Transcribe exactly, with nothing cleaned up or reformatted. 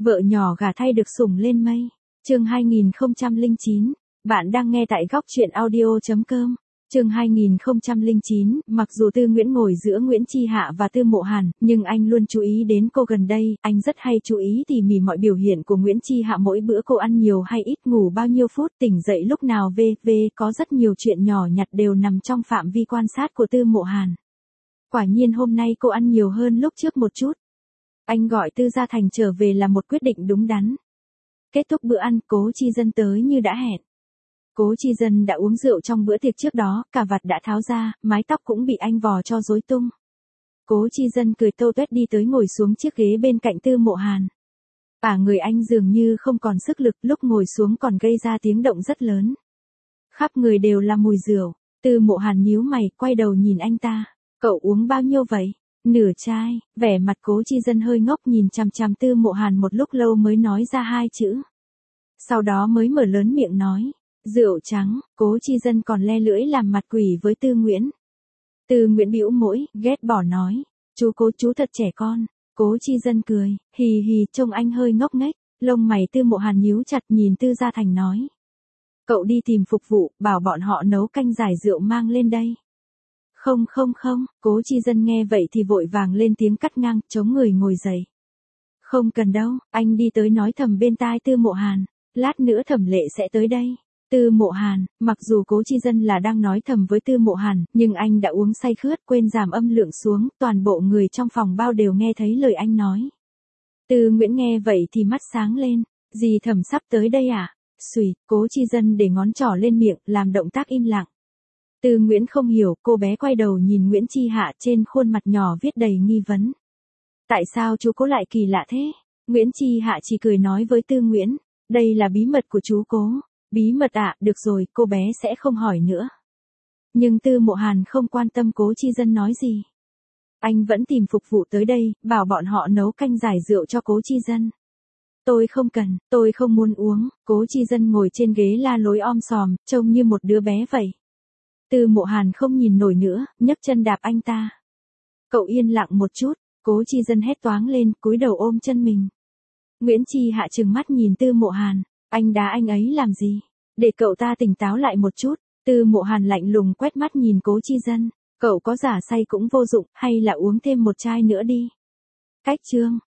Vợ nhỏ gả thay được sủng lên mây. Chương hai nghìn không trăm lẻ chín. Bạn đang nghe tại góc truyện audio chấm com. Chương hai nghìn không trăm lẻ chín, mặc dù Tư Nguyễn ngồi giữa Nguyễn Chi Hạ và Tư Mộ Hàn, nhưng anh luôn chú ý đến cô gần đây, anh rất hay chú ý tỉ mỉ mọi biểu hiện của Nguyễn Chi Hạ, mỗi bữa cô ăn nhiều hay ít, ngủ bao nhiêu phút, tỉnh dậy lúc nào, vân vân, có rất nhiều chuyện nhỏ nhặt đều nằm trong phạm vi quan sát của Tư Mộ Hàn. Quả nhiên hôm nay cô ăn nhiều hơn lúc trước một chút. Anh gọi Tư Gia Thành trở về là một quyết định đúng đắn. Kết thúc bữa ăn, Cố Chi Dân tới như đã hẹn. Cố Chi Dân đã uống rượu trong bữa tiệc trước đó, cà vạt đã tháo ra, mái tóc cũng bị anh vò cho rối tung. Cố Chi Dân cười tô tuét đi tới ngồi xuống chiếc ghế bên cạnh Tư Mộ Hàn. Cả người anh dường như không còn sức lực, lúc ngồi xuống còn gây ra tiếng động rất lớn. Khắp người đều là mùi rượu. Tư Mộ Hàn nhíu mày, quay đầu nhìn anh ta. Cậu uống bao nhiêu vậy? Nửa chai. Vẻ mặt Cố Chi Dân hơi ngốc nhìn chằm chằm Tư Mộ Hàn một lúc lâu mới nói ra hai chữ. Sau đó mới mở lớn miệng nói. Rượu trắng. Cố Chi Dân còn le lưỡi làm mặt quỷ với Tư Nguyễn. Tư Nguyễn bĩu môi, ghét bỏ nói. Chú Cố chú thật trẻ con. Cố Chi Dân cười, hì hì, trông anh hơi ngốc nghếch. Lông mày Tư Mộ Hàn nhíu chặt, nhìn Tư Gia Thành nói. Cậu đi tìm phục vụ, bảo bọn họ nấu canh giải rượu mang lên đây. Không không không, Cố Chi Dân nghe vậy thì vội vàng lên tiếng cắt ngang, chống người ngồi dậy. Không cần đâu, anh đi tới nói thầm bên tai Tư Mộ Hàn. Lát nữa Thẩm Lệ sẽ tới đây. Tư Mộ Hàn, mặc dù Cố Chi Dân là đang nói thầm với Tư Mộ Hàn, nhưng anh đã uống say khướt, quên giảm âm lượng xuống, toàn bộ người trong phòng bao đều nghe thấy lời anh nói. Tư Nguyễn nghe vậy thì mắt sáng lên. Dì Thẩm sắp tới đây à? Xùi, Cố Chi Dân để ngón trỏ lên miệng, làm động tác im lặng. Tư Nguyễn không hiểu, cô bé quay đầu nhìn Nguyễn Chi Hạ, trên khuôn mặt nhỏ viết đầy nghi vấn. Tại sao chú Cố lại kỳ lạ thế? Nguyễn Chi Hạ chỉ cười nói với Tư Nguyễn. Đây là bí mật của chú Cố. Bí mật ạ, à, được rồi, cô bé sẽ không hỏi nữa. Nhưng Tư Mộ Hàn không quan tâm Cố Chi Dân nói gì. Anh vẫn tìm phục vụ tới đây, bảo bọn họ nấu canh giải rượu cho Cố Chi Dân. Tôi không cần, tôi không muốn uống. Cố Chi Dân ngồi trên ghế la lối om sòm, trông như một đứa bé vậy. Tư Mộ Hàn không nhìn nổi nữa, nhấc chân đạp anh ta. Cậu yên lặng một chút. Cố Chi Dân hét toáng lên, cúi đầu ôm chân mình. Nguyễn Chi Hạ trừng mắt nhìn Tư Mộ Hàn. Anh đá anh ấy làm gì? Để cậu ta tỉnh táo lại một chút. Tư Mộ Hàn lạnh lùng quét mắt nhìn Cố Chi Dân. Cậu có giả say cũng vô dụng, hay là uống thêm một chai nữa đi. Cách chương.